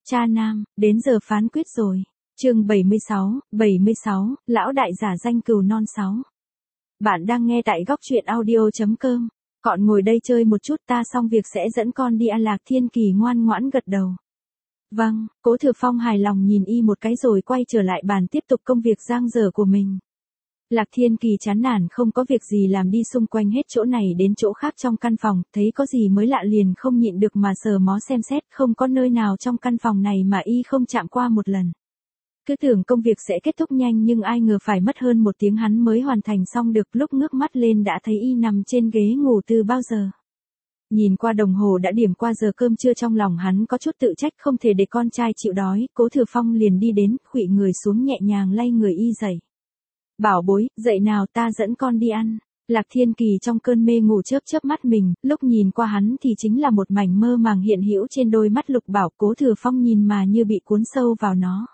Cha nam, đến giờ phán quyết rồi. Chương 76, lão đại giả danh cừu non 6. Bạn đang nghe tại góc truyện audio.com. Con ngồi đây chơi một chút, ta xong việc sẽ dẫn con đi ăn. Lạc Thiên Kỳ ngoan ngoãn gật đầu. Vâng, Cố Thừa Phong hài lòng nhìn y một cái rồi quay trở lại bàn tiếp tục công việc dang dở của mình. Lạc Thiên Kỳ chán nản không có việc gì làm đi xung quanh hết chỗ này đến chỗ khác trong căn phòng, thấy có gì mới lạ liền không nhịn được mà sờ mó xem xét, không có nơi nào trong căn phòng này mà y không chạm qua một lần. Cứ tưởng công việc sẽ kết thúc nhanh nhưng ai ngờ phải mất hơn 1 tiếng hắn mới hoàn thành xong được, lúc ngước mắt lên đã thấy y nằm trên ghế ngủ từ bao giờ. Nhìn qua đồng hồ đã điểm qua giờ cơm trưa, trong lòng hắn có chút tự trách không thể để con trai chịu đói, Cố Thừa Phong liền đi đến, khuỵu người xuống nhẹ nhàng lay người y dậy. Bảo bối, dậy nào ta dẫn con đi ăn. Lạc Thiên Kỳ trong cơn mê ngủ chớp chớp mắt mình, lúc nhìn qua hắn thì chính là một mảnh mơ màng hiện hữu trên đôi mắt lục bảo. Cố Thừa Phong nhìn mà như bị cuốn sâu vào nó.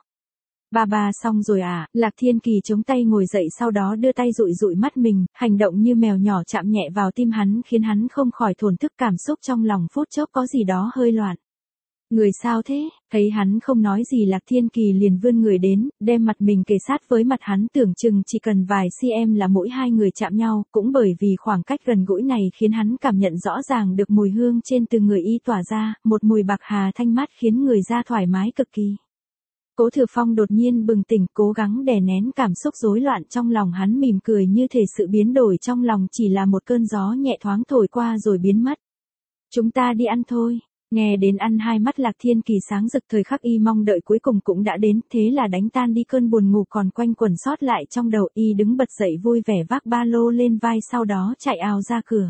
Ba xong rồi à? Lạc Thiên Kỳ chống tay ngồi dậy, sau đó đưa tay dụi dụi mắt mình, hành động như mèo nhỏ chạm nhẹ vào tim hắn khiến hắn không khỏi thổn thức, cảm xúc trong lòng phút chốc có gì đó hơi loạn. Người sao thế? Thấy hắn không nói gì, Lạc Thiên Kỳ liền vươn người đến, đem mặt mình kề sát với mặt hắn, tưởng chừng chỉ cần vài cm là mỗi hai người chạm nhau, cũng bởi vì khoảng cách gần gũi này khiến hắn cảm nhận rõ ràng được mùi hương trên từ người y tỏa ra, một mùi bạc hà thanh mát khiến người da thoải mái cực kỳ. Cố Thừa Phong đột nhiên bừng tỉnh, cố gắng đè nén cảm xúc rối loạn trong lòng, hắn mỉm cười như thể sự biến đổi trong lòng chỉ là một cơn gió nhẹ thoáng thổi qua rồi biến mất. Chúng ta đi ăn thôi. Nghe đến ăn, hai mắt Lạc Thiên Kỳ sáng rực, thời khắc y mong đợi cuối cùng cũng đã đến, thế là đánh tan đi cơn buồn ngủ còn quanh quẩn sót lại trong đầu, y đứng bật dậy vui vẻ vác ba lô lên vai, sau đó chạy ào ra cửa.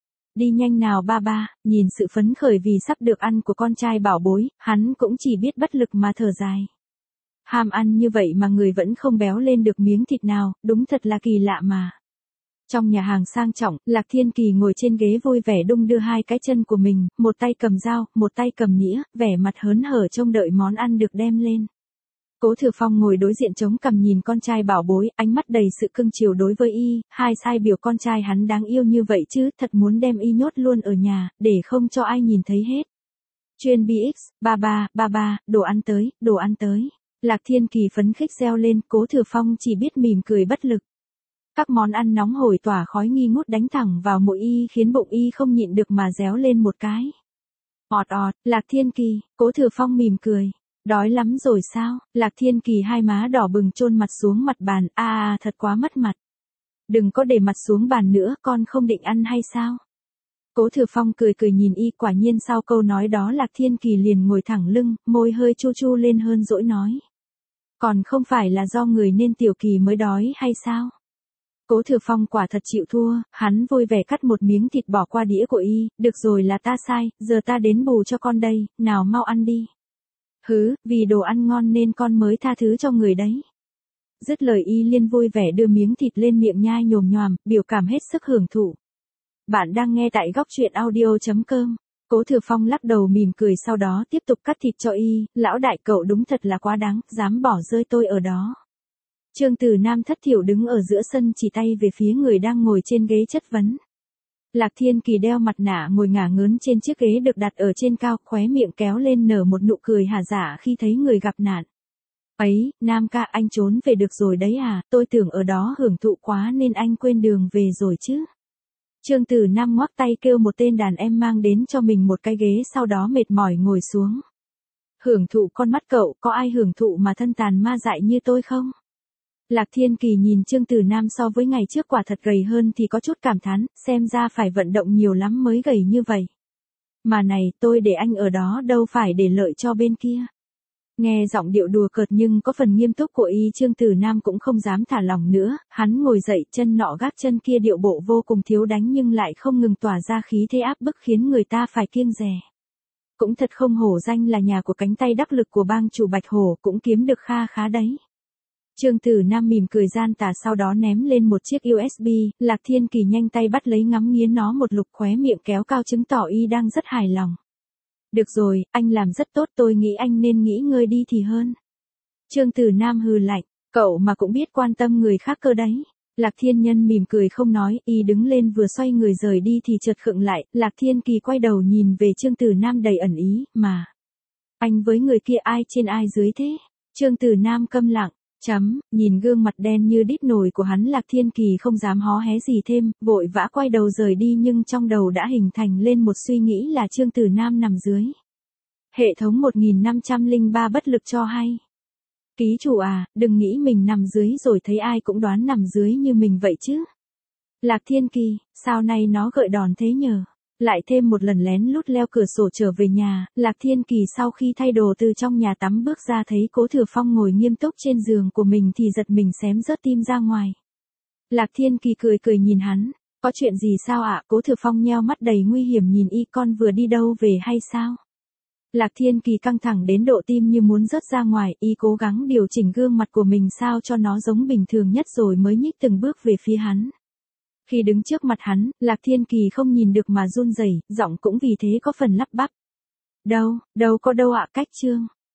Đi nhanh nào ba, nhìn sự phấn khởi vì sắp được ăn của con trai bảo bối, hắn cũng chỉ biết bất lực mà thở dài. Ham ăn như vậy mà người vẫn không béo lên được miếng thịt nào, đúng thật là kỳ lạ mà. Trong nhà hàng sang trọng, Lạc Thiên Kỳ ngồi trên ghế vui vẻ đung đưa hai cái chân của mình, một tay cầm dao, một tay cầm nĩa, vẻ mặt hớn hở trông đợi món ăn được đem lên. Cố Thừa Phong ngồi đối diện chống cằm nhìn con trai bảo bối, ánh mắt đầy sự cưng chiều đối với y, hai sai biểu con trai hắn đáng yêu như vậy chứ, thật muốn đem y nhốt luôn ở nhà, để không cho ai nhìn thấy hết. Chuyên BX, ba, đồ ăn tới. Lạc Thiên Kỳ phấn khích reo lên, Cố Thừa Phong chỉ biết mỉm cười bất lực. Các món ăn nóng hổi tỏa khói nghi ngút đánh thẳng vào mũi y khiến bụng y không nhịn được mà réo lên một cái. Ọt, Lạc Thiên Kỳ, Cố Thừa Phong mỉm cười. Đói lắm rồi sao? Lạc Thiên Kỳ hai má đỏ bừng chôn mặt xuống mặt bàn, thật quá mất mặt. Đừng có để mặt xuống bàn nữa, con không định ăn hay sao? Cố Thừa Phong cười nhìn y, quả nhiên sau câu nói đó Lạc Thiên Kỳ liền ngồi thẳng lưng, môi hơi chu chu lên hơn dỗi nói. Còn không phải là do người nên Tiểu Kỳ mới đói hay sao? Cố Thừa Phong quả thật chịu thua, hắn vui vẻ cắt một miếng thịt bỏ qua đĩa của y, được rồi, là ta sai, giờ ta đến bù cho con đây, nào mau ăn đi. Hứ, vì đồ ăn ngon nên con mới tha thứ cho người đấy. Dứt lời y liền vui vẻ đưa miếng thịt lên miệng nhai nhồm nhoàm, biểu cảm hết sức hưởng thụ. Bạn đang nghe tại góc truyện audio.com. Cố Thừa Phong lắc đầu mỉm cười, sau đó tiếp tục cắt thịt cho y, lão đại cậu đúng thật là quá đáng, dám bỏ rơi tôi ở đó. Trương Tử Nam thất thiểu đứng ở giữa sân chỉ tay về phía người đang ngồi trên ghế chất vấn. Lạc Thiên Kỳ đeo mặt nạ ngồi ngả ngớn trên chiếc ghế được đặt ở trên cao, khóe miệng kéo lên nở một nụ cười hả dạ khi thấy người gặp nạn. Ấy, Nam ca, anh trốn về được rồi đấy à, tôi tưởng ở đó hưởng thụ quá nên anh quên đường về rồi chứ. Trương Tử Nam ngoắc tay kêu một tên đàn em mang đến cho mình một cái ghế, sau đó mệt mỏi ngồi xuống. Hưởng thụ con mắt cậu, có ai hưởng thụ mà thân tàn ma dại như tôi không? Lạc Thiên Kỳ nhìn Trương Tử Nam so với ngày trước quả thật gầy hơn thì có chút cảm thán, xem ra phải vận động nhiều lắm mới gầy như vậy. Mà này, tôi để anh ở đó đâu phải để lợi cho bên kia. Nghe giọng điệu đùa cợt nhưng có phần nghiêm túc của y, Trương Tử Nam cũng không dám thả lỏng nữa, hắn ngồi dậy, chân nọ gác chân kia, điệu bộ vô cùng thiếu đánh nhưng lại không ngừng tỏa ra khí thế áp bức khiến người ta phải kiêng dè. Cũng thật không hổ danh là nhà của cánh tay đắc lực của bang chủ Bạch Hổ, cũng kiếm được kha khá đấy. Trương Tử Nam mỉm cười gian tà, sau đó ném lên một chiếc USB, Lạc Thiên Kỳ nhanh tay bắt lấy ngắm nghía nó một lục, khóe miệng kéo cao chứng tỏ y đang rất hài lòng. Được rồi, anh làm rất tốt, tôi nghĩ anh nên nghỉ ngơi đi thì hơn. Trương Tử Nam hừ lạnh, cậu mà cũng biết quan tâm người khác cơ đấy. Lạc Thiên Nhân mỉm cười không nói, y đứng lên vừa xoay người rời đi thì chợt khựng lại, Lạc Thiên Kỳ quay đầu nhìn về Trương Tử Nam đầy ẩn ý, mà. Anh với người kia ai trên ai dưới thế? Trương Tử Nam câm lặng. Nhìn gương mặt đen như đít nồi của hắn, Lạc Thiên Kỳ không dám hó hé gì thêm, vội vã quay đầu rời đi, nhưng trong đầu đã hình thành lên một suy nghĩ là Trương Tử Nam nằm dưới. Hệ thống 1503 bất lực cho hay. Ký chủ à, đừng nghĩ mình nằm dưới rồi thấy ai cũng đoán nằm dưới như mình vậy chứ. Lạc Thiên Kỳ, sao nay nó gợi đòn thế nhờ? Lại thêm một lần lén lút leo cửa sổ trở về nhà, Lạc Thiên Kỳ sau khi thay đồ từ trong nhà tắm bước ra thấy Cố Thừa Phong ngồi nghiêm túc trên giường của mình thì giật mình xém rớt tim ra ngoài. Lạc Thiên Kỳ cười cười nhìn hắn, có chuyện gì sao ạ? Cố Thừa Phong nheo mắt đầy nguy hiểm nhìn y, con vừa đi đâu về hay sao? Lạc Thiên Kỳ căng thẳng đến độ tim như muốn rớt ra ngoài, y cố gắng điều chỉnh gương mặt của mình sao cho nó giống bình thường nhất rồi mới nhích từng bước về phía hắn. Khi đứng trước mặt hắn, Lạc Thiên Kỳ không nhìn được mà run rẩy, giọng cũng vì thế có phần lắp bắp. Đâu có đâu ạ, cách Trương.